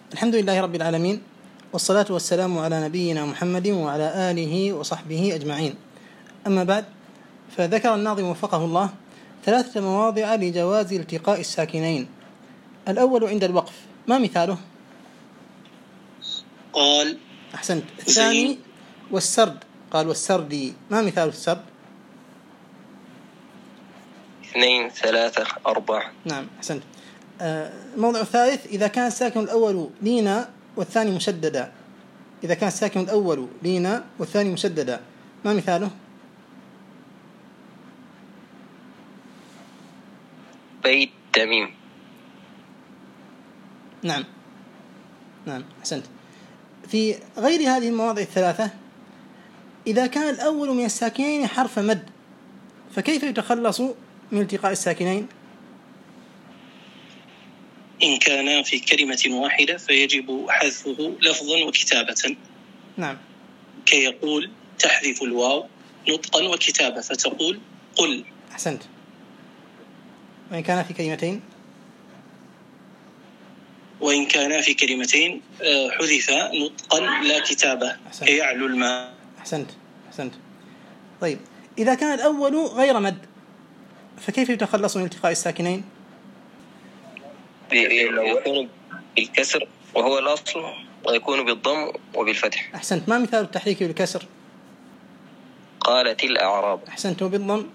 الحمد لله رب العالمين، والصلاة والسلام على نبينا محمد وعلى آله وصحبه أجمعين. أما بعد، فذكر الناظم وفقه الله 3 مواضع لجواز التقاء الساكنين. الأول عند الوقف، ما مثاله؟ قال أحسنت. الثاني والسرد، قال والسرد، ما مثال السرد؟ 2 3 4. نعم أحسنت. الموضع الثالث إذا كان الساكن الأول لينا والثاني مشددا. إذا كان الساكن الأول لينا والثاني مشددا، ما مثاله؟ بيت تميم. نعم أحسنت. في غير هذه المواضع الثلاثة، إذا كان الأول من الساكنين حرف مد، فكيف يتخلص من التقاء الساكنين؟ إن كان في كلمة واحدة فيجب حذفه لفظا وكتابة. نعم. كي يقول تحذف الواو نطقا وكتابة فتقول قل. أحسنت. وإن كان في كلمتين؟ وإن كان في كلمتين حذف نطقا لا كتابة. أحسنت. كي يعلو الماء. أحسنت. طيب، إذا كان الأول غير مد، فكيف يتخلص من التقاء الساكنين؟ يكون بالكسر وهو الأصل، ويكون بالضم وبالفتح. أحسنت. ما مثال التحريك بالكسر؟ قالت الأعراب. أحسنت. وبالضم؟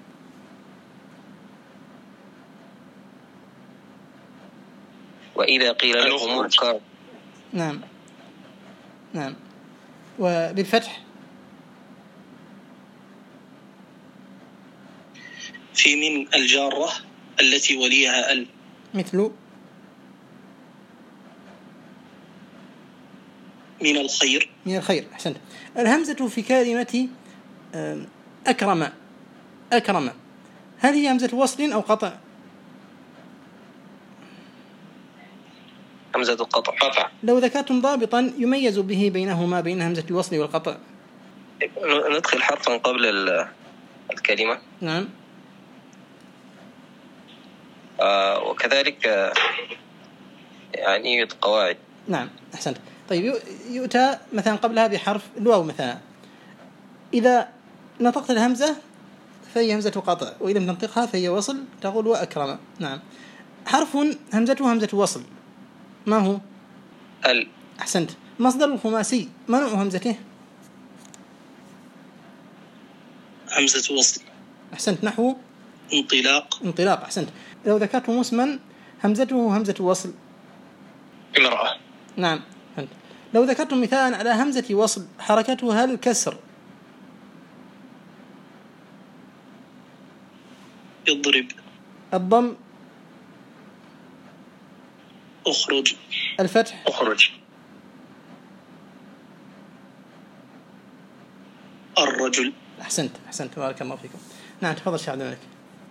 وإذا قيل لهم اركعوا. نعم. وبالفتح؟ في من الجارة التي وليها ال، مثل من الخير. أحسنت. الهمزة في كلمة أكرم، هل هي همزة وصل أو قطع؟ همزة قطع. لو ذكرتم ضابطا يميز به بينهما، بين همزة الوصل والقطع. ندخل حرفا قبل الكلمة. نعم. وكذلك يعني قواعد. نعم أحسنت. طيب، يؤتى مثلا قبلها بحرف الواو مثلا، إذا نطقت الهمزة فهي همزة قطع، وإذا لم تنطقها فهي وصل، تقول وأكرم. نعم. حرف همزته همزة وصل، ما هو؟ ال. أحسنت. مصدر الخماسي، ما نوع همزته؟ همزة وصل. أحسنت. نحو انطلاق. أحسنت. لو ذكرت مسما همزته همزة وصل. امرأة. نعم. أحسنت. لو ذكرتم مثالا على همزة وصل حركتها الكسر. اضرب. الضم. اخرج. الفتح. اخرج. الرجل. أحسنت. بارك الله فيكم. نعم، تفضل شيخ عبد الملك.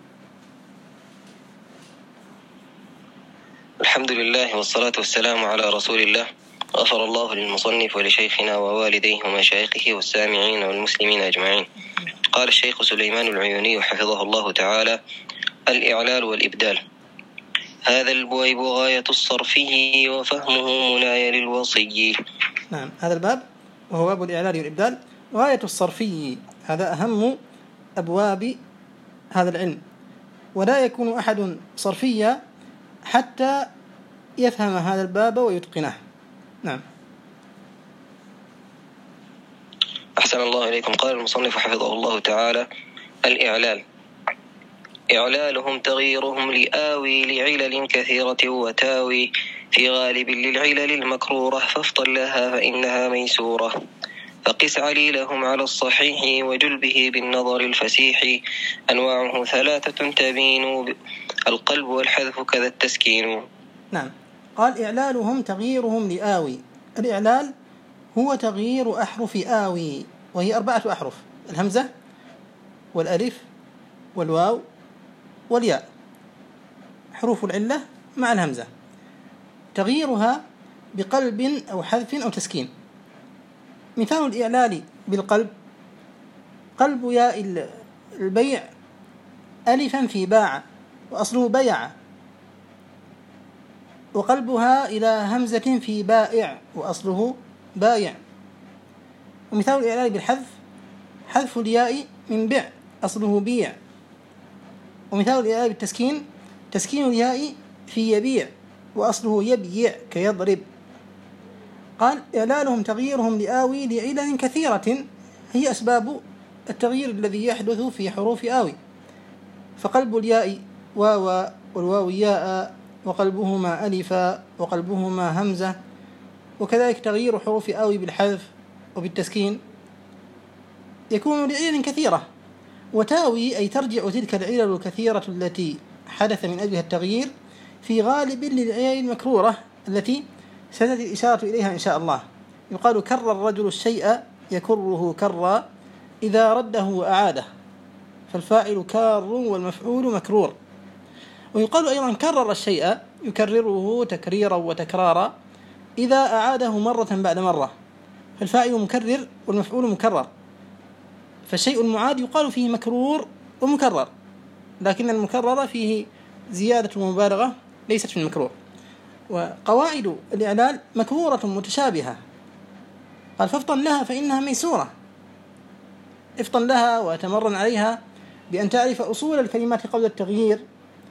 الحمد لله والصلاة والسلام على رسول الله. غفر الله للمصنف ولشيخنا ووالديه ومشايخه والسامعين والمسلمين أجمعين. قال الشيخ سليمان العيوني حفظه الله تعالى: الإعلال والإبدال، هذا البويب غاية الصرفي وفهمه منايا للوصي. نعم، هذا الباب وهو باب الإعلال والإبدال غاية الصرفي، هذا أهم أبواب هذا العلم، ولا يكون أحد صرفيا حتى يفهم هذا الباب ويتقنه. نعم. أحسن الله إليكم. قال المصنف حفظه الله تعالى: الإعلال، إعلالهم تغييرهم لآوي لعلل كثيرة وتاوي في غالب للعلل المكرورة، فافطن لها فإنها ميسورة، فقس عليلهم على الصحيح وجلبه بالنظر الفسيح، أنواعه 3 تبين القلب والحذف كذا التسكين. نعم. قال إعلالهم تغييرهم لآوي. الإعلال هو تغيير أحرف آوي، وهي 4 أحرف: الهمزة والألف والواو والياء، حروف العلة مع الهمزة، تغييرها بقلب أو حذف أو تسكين. مثال الإعلال بالقلب: قلب ياء البيع ألفا في باع، وأصله بيع، وقلبها إلى همزة في بائع وأصله بايع. ومثال الإعلال بالحذف حذف الياء من بع أصله بيع. ومثال الإعلال بالتسكين تسكين الياء في يبيع وأصله يبيع كيضرب. قال إعلالهم تغييرهم لآوي لعلل كثيرة هي أسباب التغيير الذي يحدث في حروف آوي، فقلب الياء واوا والواو ياء وقلبهما ألفا وقلبهما همزة، وكذلك تغيير حروف آوي بالحذف وبالتسكين يكون لعلل كثيرة. وتاوي أي ترجع تلك العلل الكثيرة التي حدث من أجلها التغيير في غالب للعلل المكرورة التي ستأتي الإشارة إليها إن شاء الله. يقال كر الرجل الشيء يكره كرا إذا رده وأعاده، فالفاعل كار والمفعول مكرور. ويقال أيضا كرر الشيء يكرره تكريرا وتكرارا إذا أعاده مرة بعد مرة، فالفاعل مكرر والمفعول مكرر. فالشيء المعاد يقال فيه مكرور ومكرر، لكن المكرر فيه زيادة ومبالغة ليست في المكرور. وقواعد الإعلال مكرورة متشابهة، قال فافطن لها فإنها ميسورة. افطن لها وتمرن عليها بأن تعرف أصول الكلمات قبل التغيير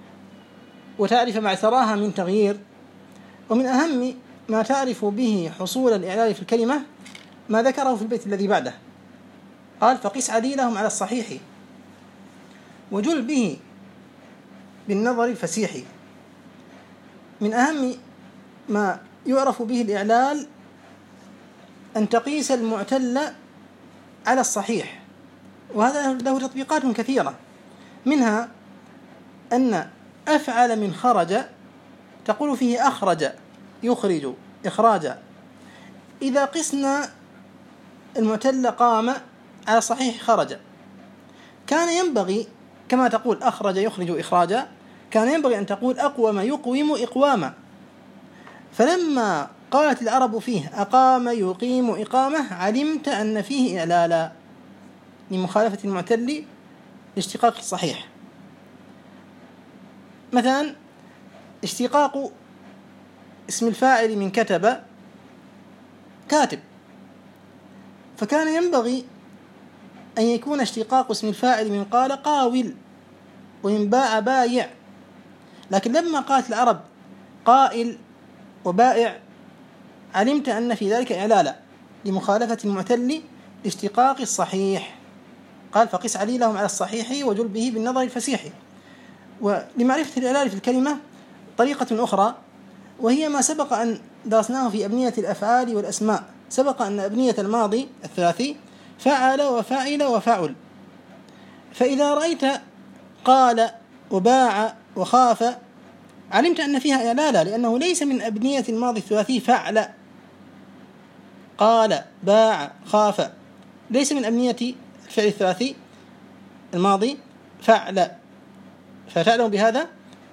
وتعرف ما اعتراها من تغيير. ومن أهم ما تعرف به حصول الإعلال في الكلمة ما ذكره في البيت الذي بعده، قال فقس عديلهم على الصحيح وجل به بالنظر الفسيح. من أهم ما يعرف به الإعلال أن تقيس المعتل على الصحيح، وهذا له تطبيقات كثيرة، منها أن أفعل من خرج تقول فيه أخرج يخرج إخراجا. إذا قسنا المعتل قام على صحيح خرج، كان ينبغي كما تقول أخرج يخرج إخراجا كان ينبغي أن تقول أقوم يقوم إقواما. فلما قالت العرب فيه أقام يقيم إقامة علمت أن فيه إعلالا لمخالفة المعتل لاشتقاق الصحيح. مثلا اشتقاق اسم الفاعل من كتب كاتب، فكان ينبغي أن يكون اشتقاق اسم الفاعل من قال قاول ومن باع بايع، لكن لما قالت العرب قائل وبائع علمت أن في ذلك إعلالا لمخالفة المعتل لاشتقاق الصحيح. قال فقس عليلهم على الصحيح وجل به بالنظر الفسيح. ولمعرفة الإعلال في الكلمة طريقة أخرى، وهي ما سبق أن درسناه في أبنية الأفعال والأسماء. سبق أن أبنية الماضي الثلاثي فعل وفاعل وفعل، فإذا رأيت قال وباع وخاف علمت أن فيها إعلالا، لأنه ليس من أبنية الماضي الثلاثي فعل قال باع خاف، ليس من أبنية الفعل الثلاثي الماضي فعل، فتعلم بهذا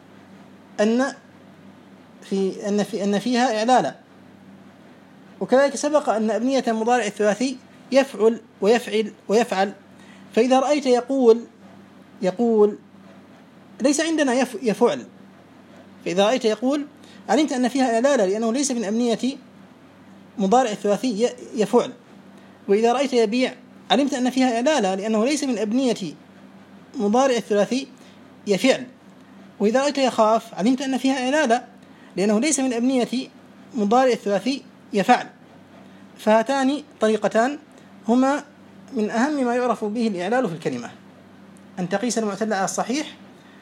أن فيها إعلالا. وكذلك سبق أن أبنية المضارع الثلاثي يفعل ويفعل ويفعل، فإذا رأيت يقول ليس عندنا يفعل، فإذا رأيت يقول علمت أن فيها إعلالا لأنه ليس من أبنية مضارع الثلاثي يفعل. وإذا رأيت يبيع علمت أن فيها إعلالا لأنه ليس من أبنية مضارع الثلاثي يفعل. وإذا رأيت يخاف علمت أن فيها إعلالا لأنه ليس من أبنية مضارع الثلاثي يفعل. فهاتان طريقتان هما من أهم ما يعرف به الإعلال في الكلمة، أن تقيس المعتل على الصحيح،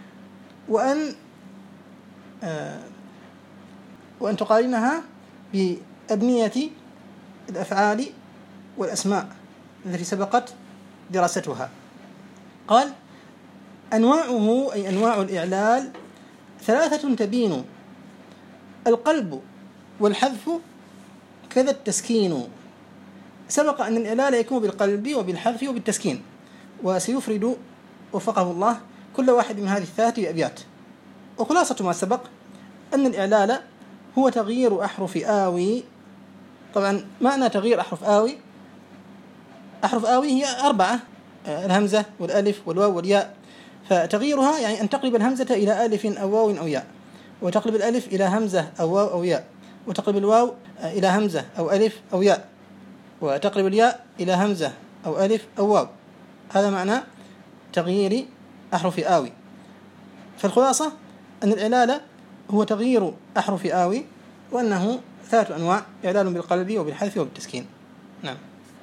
وأن تقارنها بأبنية الأفعال والأسماء التي سبقت دراستها. قال أنواعه أي أنواع الإعلال 3 تبين: القلب والحذف كذا التسكين. سبق أن الإعلال يكون بالقلب وبالحذف وبالتسكين، وسيفرد وفقه الله كل واحد من هذه ال3 بأبيات. وخلاصة ما سبق أن الإعلال هو تغيير أحرف آوي. طبعا معنى تغيير أحرف آوي، أحرف آوي هي 4: الهمزة والألف والواو والياء، فتغييرها يعني أن تقلب الهمزة إلى ألف أو واو أو ياء. وتقلب الألف إلى همزة أو واو أو ياء، وتقلب الواو إلى همزة أو ألف أو ياء، وتقلب الياء إلى همزة أو ألف أو واو. هذا معنى تغيير أحرف آوي. فالخلاصة أن الإعلال هو تغيير أحرف آوي، وأنه 3 أنواع: إعلال بالقلب وبالحذف وبالتسكين. نعم.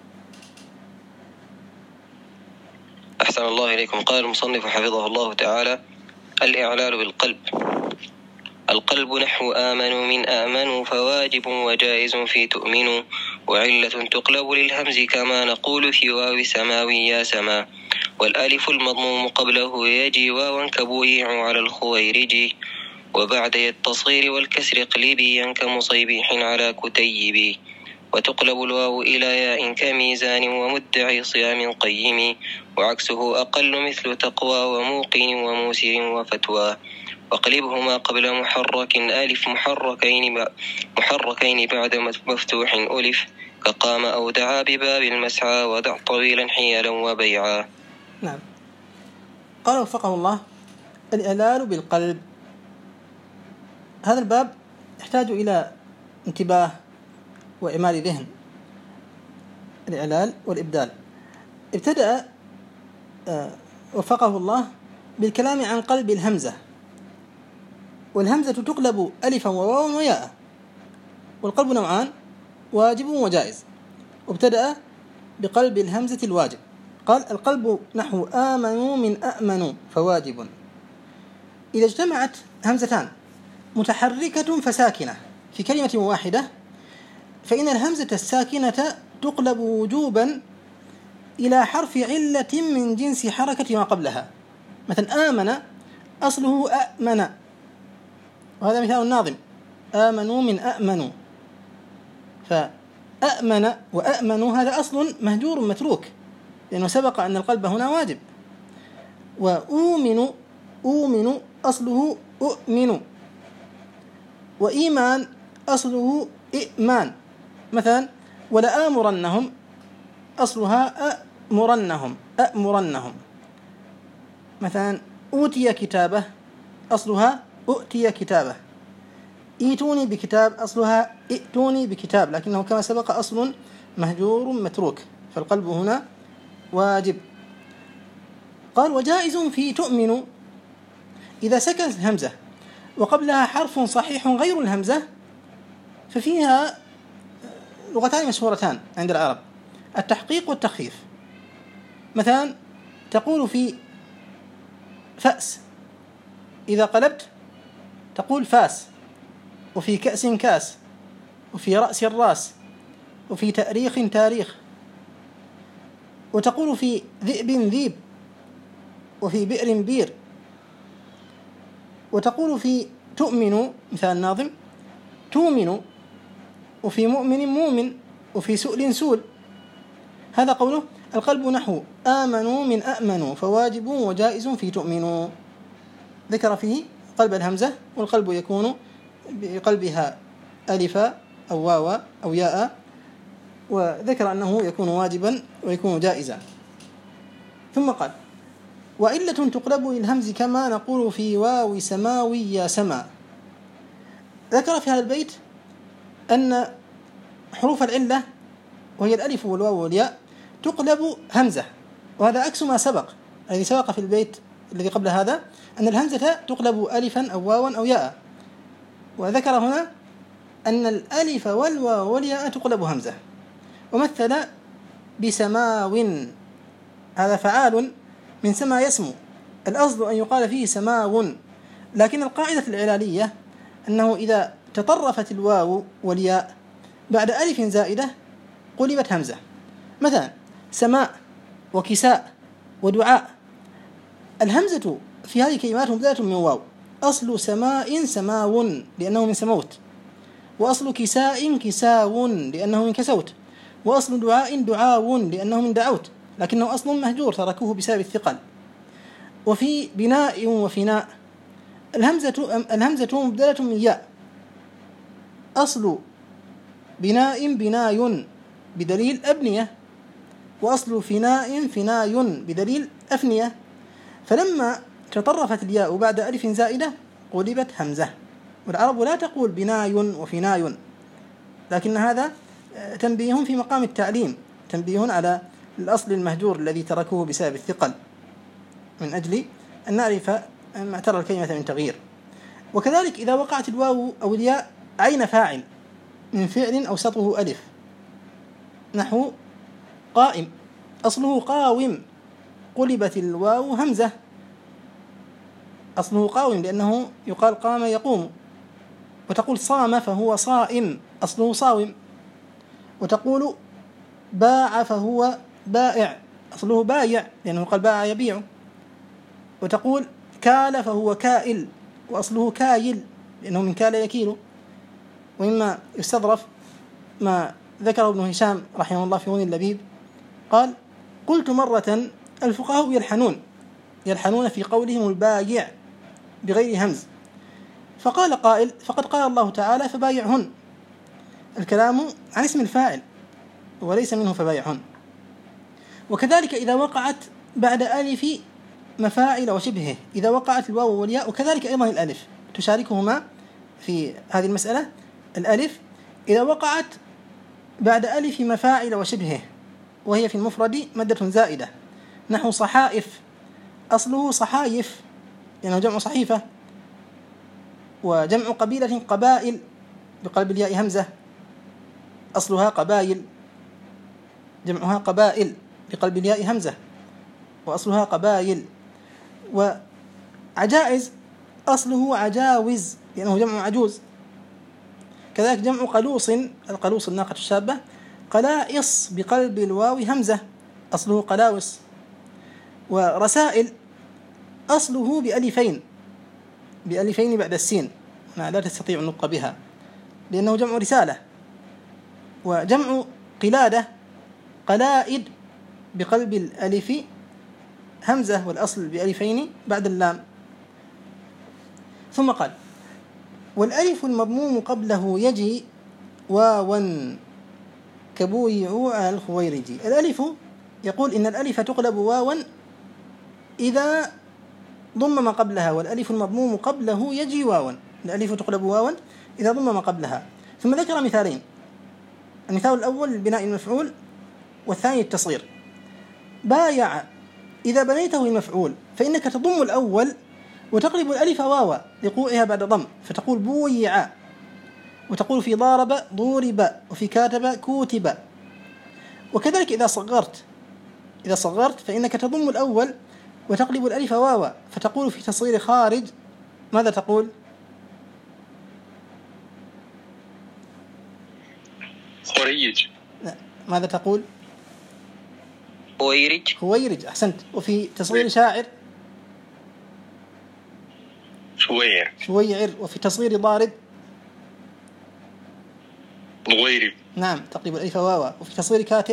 أحسن الله إليكم. قال المصنف حفظه الله تعالى: الإعلال بالقلب. القلب نحو آمنوا من آمنوا، فواجب وجائز في تؤمنوا، وعلة تقلب للهمز كما نقول في واو سماوي يا سما، والألف المضموم قبله يجي واوا كبويع على الخويرج، وبعد التصغير والكسر قلبيا كمصيبيح على كتيب، وتقلب الواو إلى ياء كميزان ومدعي صيام قيم، وعكسه أقل مثل تقوى وموقن وموسر وفتوى، واقلبهما قبل محرك ألف محركين بعد مفتوح ألف، كقام أو دعا بباب المسعى، ودع طويلا حيلا وبيعا. نعم. قال وفقه الله: الإعلال بالقلب. هذا الباب يحتاج إلى انتباه وإعمال ذهن. الإعلال والإبدال. ابتدأ وفقه الله بالكلام عن قلب الهمزة، والهمزة تقلب ألفا وواوا وياء، والقلب نوعان: واجب وجائز. وابتدأ بقلب الهمزة الواجب، قال: القلب نحو آمنوا من أأمنوا فواجب. إذا اجتمعت همزتان متحركة فساكنة في كلمة واحدة، فإن الهمزة الساكنة تقلب وجوبا إلى حرف علة من جنس حركة ما قبلها. مثلا آمن أصله أأمن، وهذا مثال الناظم: آمنوا من أأمنوا، فأأمن وأأمنوا هذا أصل مهجور متروك، لأنه سبق أن القلب هنا واجب. وأؤمن أصله أؤمن، وإيمان أصله إئمان. مثلا ولآمرنهم أصلها أأمرنهم. مثلا أوتي كتابه أصلها أؤتي كتابه. إيتوني بكتاب أصلها ائتوني بكتاب، لكنه كما سبق أصل مهجور متروك، فالقلب هنا واجب. قال: وجائز في تؤمن إذا سكن الهمزة وقبلها حرف صحيح غير الهمزة، ففيها لغتان مشهورتان عند العرب: التحقيق والتخفيف. مثلا تقول في فأس إذا قلبت تقول فاس، وفي كأس كاس، وفي رأس الراس، وفي تاريخ تاريخ. وتقول في ذئب ذيب، وفي بئر بير. وتقول في تؤمن مثال الناظم تؤمن، وفي مؤمن مؤمن، وفي سؤل سول. هذا قوله: القلب نحو آمنوا من أأمنوا فواجب وجائز في تؤمنوا. ذكر فيه قلب الهمزة، والقلب يكون بقلبها ألفا أو واوا أو ياء، وذكر أنه يكون واجبا ويكون جائزا. ثم قال: وعلة تقلب للهمز كما نقول في واو سماوي يا سما. ذكر في هذا البيت أن حروف العلة وهي الألف والواو والياء تقلب همزة، وهذا عكس ما سبق الذي سبق في البيت الذي قبل هذا، أن الهمزة تقلب ألفا أو واوا أو ياء. وذكر هنا أن الألف والواو والياء تقلب همزة. ومثل بسماو، هذا فعال من سما يسمو، الأصل أن يقال فيه سماو، لكن القاعدة العلالية أنه إذا تطرفت الواو والياء بعد ألف زائدة قلبت همزة. مثلا سماء وكساء ودعاء، الهمزة في هذه الكلمات مبدلة من واو. أصل سماء سماو لأنه من سموت، وأصل كساء كساو لأنه من كسوت، وأصل دعاء دعاو لأنه من دعوت، لكنه أصل مهجور تركوه بسبب الثقل. وفي بناء وفناء الهمزة مبدلة من ياء. أصل بناء بناي بدليل أبنية، وأصل فناء فناي بدليل أفنية. فلما تطرفت الياء بعد ألف زائدة قلبت همزة. والعرب لا تقول بناي وفناي، لكن هذا تنبيه في مقام التعليم، تنبيه على الأصل المهجور الذي تركوه بسبب الثقل، من أجل أن نعرف ما ترى الكلمة من تغيير. وكذلك إذا وقعت الواو أو الياء عين فاعل من فعل أوسطه ألف، نحو قائم أصله قاوم، قلبت الواو همزة، أصله قاوم لأنه يقال قام يقوم. وتقول صام فهو صائم، أصله صاوم. وتقول باع فهو بائع، أصله بايع لأنه قال باع يبيع. وتقول كال فهو كائل، وأصله كايل لأنه من كال يكيل. ومما يستظرف ما ذكره ابن هشام رحمه الله في غني اللبيب، قال قلت مرة الفقهاء يلحنون في قولهم البايع بغير همز، فقال قائل فقد قال الله تعالى فبايعهن، الكلام عن اسم الفاعل وليس منه فبايعهن. وكذلك إذا وقعت بعد ألف مفاعل وشبهه، إذا وقعت الواو والياء، وكذلك أيضا الألف تشاركهما في هذه المسألة. الألف إذا وقعت بعد ألف مفاعل وشبهه وهي في المفرد مادة زائدة، نحو صحائف، أصله صحايف لأنه جمع صحيفة. وجمع قبيلة قبائل بقلب الياء همزة، أصلها قبائل، جمعها قبائل بقلب الياء همزة وأصلها قبائل. وعجائز أصله عجاوز لأنه جمع عجوز. كذلك جمع قلوص، القلوص الناقة الشابة، قلائص بقلب الواو همزة، أصله قلاوص. ورسائل أصله بألفين بعد السين، لا تستطيع النطق بها لأنه جمع رسالة. وجمع قلادة قلائد بقلب الألف همزة والأصل بألفين بعد اللام. ثم قال والألف المضموم قبله يجي واوا كبويع على الخويرجي. الألف يقول إن الألف تقلب واوا إذا ضم ما قبلها، والألف المضموم قبله يجي واوا، الألف تقلب واوا إذا ضم ما قبلها. ثم ذكر مثالين، المثال الأول البناء المفعول، والثاني التصغير. بايع إذا بنيته المفعول فإنك تضم الأول وتقلب الألف واوا لقوعها بعد ضم، فتقول بويع. وتقول في ضارب ضورب، وفي كاتب كوتب. وكذلك إذا صغرت فإنك تضم الأول وتقلب الألف واوا، فتقول في تصغير خارج ماذا تقول؟ خريج. ماذا تقول؟ خويرج، أحسنت. وفي تصغير شاعر شويعر. وفي تصغير ضارب ضويرب، نعم، تقلب الألف واوا. وفي تصغير كاتب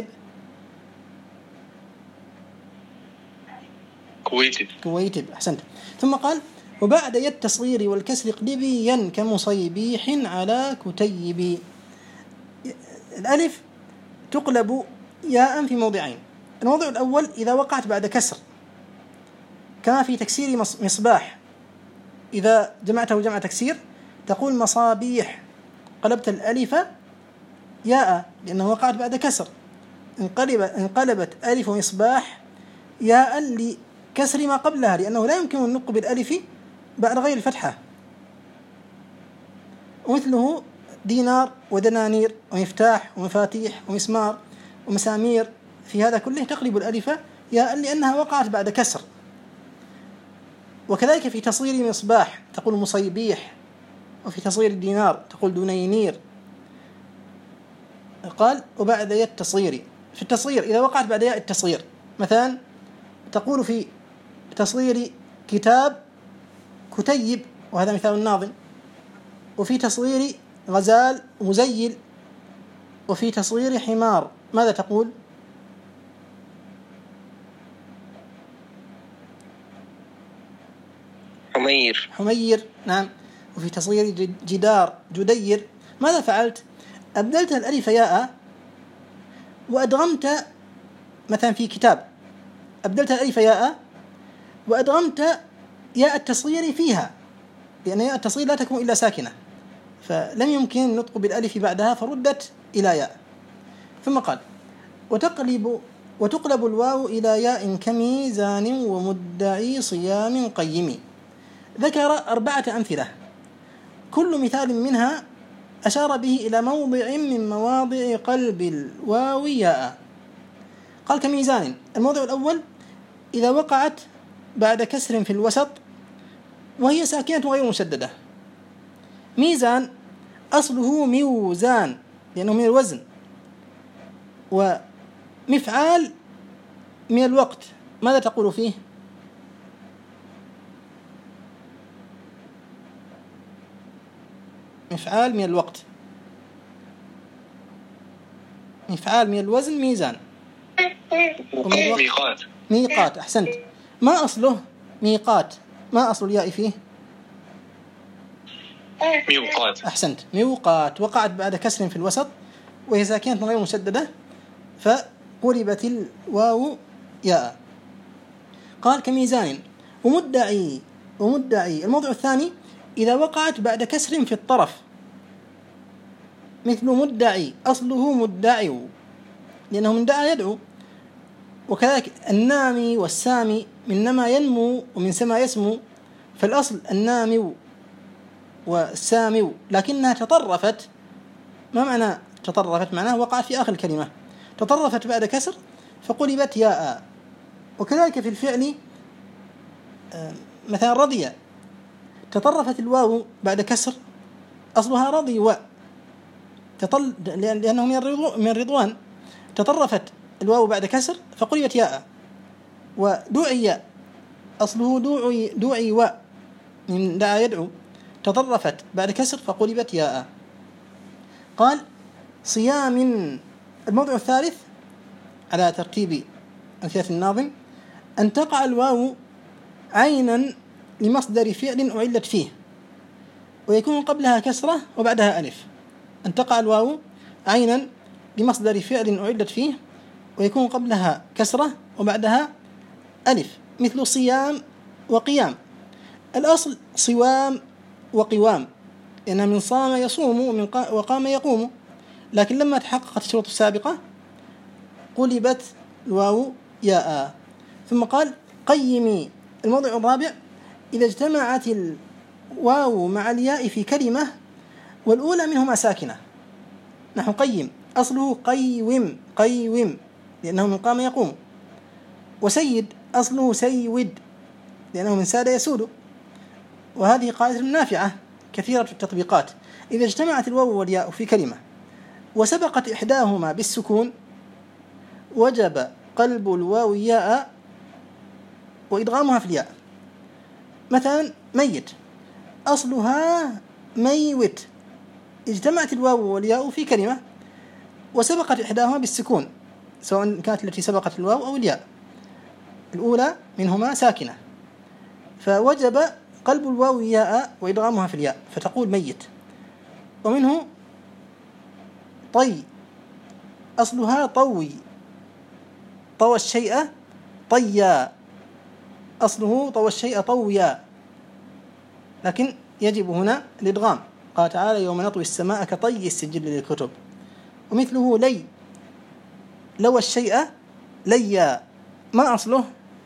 كويتب، أحسنت. ثم قال وبعد يد التصغير والكسر اقلبي كمصيبيح على كتيب. الألف تقلب ياء في موضعين. الموضع الأول إذا وقعت بعد كسر، كما في تكسير مصباح، إذا جمعته جمع تكسير تقول مصابيح، قلبت الألف ياء لأنه وقعت بعد كسر، انقلبت ألف مصباح ياء لكسر ما قبلها، لأنه لا يمكن النطق بالألف بعد غير الفتحة. ومثله دينار ودنانير ومفتاح ومفاتيح ومسمار ومسامير، في هذا كله تقلب الألف ياء لأنها وقعت بعد كسر. وكذلك في تصغير مصباح تقول مصيبيح، وفي تصغير الدينار تقول دنينير. قال وبعد ياء التصغير، في التصغير إذا وقعت بعد ياء التصغير، مثلا تقول في تصغير كتاب كتيب، وهذا مثال الناظم. وفي تصغير غزال مزيل. وفي تصغير حمار ماذا تقول؟ حمير، نعم. وفي تصغير جدار جدير. ماذا فعلت؟ أبدلت الألف ياء وأدغمت، مثلا في كتاب أبدلت الألف ياء وأدغمت ياء التصغير فيها، لأن ياء التصغير لا تكون إلا ساكنة، فلم يمكن النطق بالألف بعدها فردت إلى ياء. ثم قال وتقلب الواو إلى ياء كميزان ومدعي صيام قيم. ذكر 4 أمثلة، كل مثال منها أشار به إلى موضع من مواضع قلب الواو ياء. قال كميزان، الموضع الأول إذا وقعت بعد كسر في الوسط وهي ساكنة غير مشددة. ميزان أصله ميوزان لأنه من الوزن، ومفعال من الوقت، ماذا تقول فيه؟ مفعال من الوقت، مفعال من الوزن ميزان، ميقات. أحسنت. ما أصله ميقات؟ ما أصل الياء فيه؟ ميوقات. أحسنت، ميوقات، وقعت بعد كسر في الوسط وهي ساكنة غير مشددة فقلبت الواو ياء. قال كميزان ومدعي. الموضع الثاني إذا وقعت بعد كسر في الطرف، مثل مدعي، أصله مدعي لأنه من دعا يدعو. وكذلك النامي والسامي من نما ينمو ومن سما يسمو، فالأصل النامي والسامي، لكنها تطرفت. ما معنى تطرفت؟ معناه وقعت في آخر الكلمة، تطرفت بعد كسر فقلبت ياء. وكذلك في الفعل مثلا رضي، تطرفت الواو بعد كسر، أصلها رضي لأنه من الرضوان، تطرفت الواو بعد كسر فقلبت ياء. ودعي أصله دعي من دعا يدعو، تطرفت بعد كسر فقلبت ياء. قال صيام. الموضع الثالث على ترتيب أمثلة الناظم أن تقع الواو عينا لمصدر فعل أعلت فيه ويكون قبلها كسرة وبعدها ألف. أن تقع الواو عينا لمصدر فعل أعلت فيه ويكون قبلها كسرة وبعدها ألف، مثل صيام وقيام. الأصل صوام وقوام، لأنها من صام يصوم وقام يقوم، لكن لما تحققت الشروط السابقة قلبت الواو ياء. ثم قال قيمي. الموضع الرابع إذا اجتمعت الواو مع الياء في كلمة والأولى منهما ساكنة، نحو قيم، أصله قيوم لأنه من قام يقوم. وسيد أصله سيود لأنه من ساد يسود. وهذه قاعدة نافعة كثيرة في التطبيقات. إذا اجتمعت الواو والياء في كلمة وسبقت إحداهما بالسكون وجب قلب الواو ياء وإدغامها في الياء. مثلا ميت، أصلها ميوت، اجتمعت الواو والياء في كلمة وسبقت إحداهما بالسكون، سواء كانت التي سبقت الواو أو الياء، الأولى منهما ساكنة، فوجب قلب الواو ياء وإدغامها في الياء فتقول ميت. ومنه طي، أصلها طوي، طوى الشيء طيا، أصله طوى الشيء طويا، لكن يجب هنا الإدغام. قال تعالى يوم نطوي السماء كطي السجل للكتب. ومثله لي، لوى الشيء ليا، ما أصله؟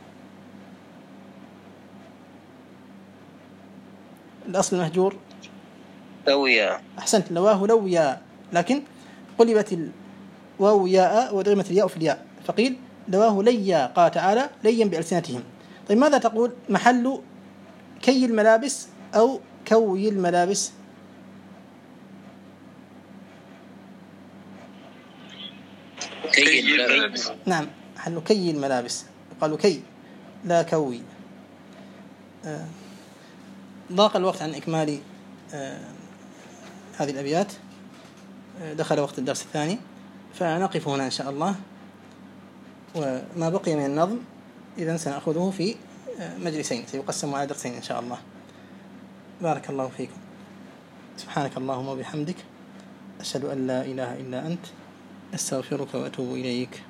الأصل المهجور لويا. أحسنت، لواه لويا، لكن قلبت الواو ياء وادغمت الياء في الياء فقيل لواه ليا. قال تعالى ليا بألسنتهم. طيب ماذا تقول محل كي الملابس أو كوي الملابس؟ كي الملابس. نعم، محل كي الملابس، قالوا كي لا كوي. ضاق الوقت عن إكمال هذه الأبيات، دخل وقت الدرس الثاني، فنقف هنا إن شاء الله. وما بقي من النظم إذن سنأخذه في مجلسين، سيقسم على درسين إن شاء الله. بارك الله فيكم. سبحانك اللهم وبحمدك، أشهد أن لا إله إلا أنت، أستغفرك وأتوب إليك.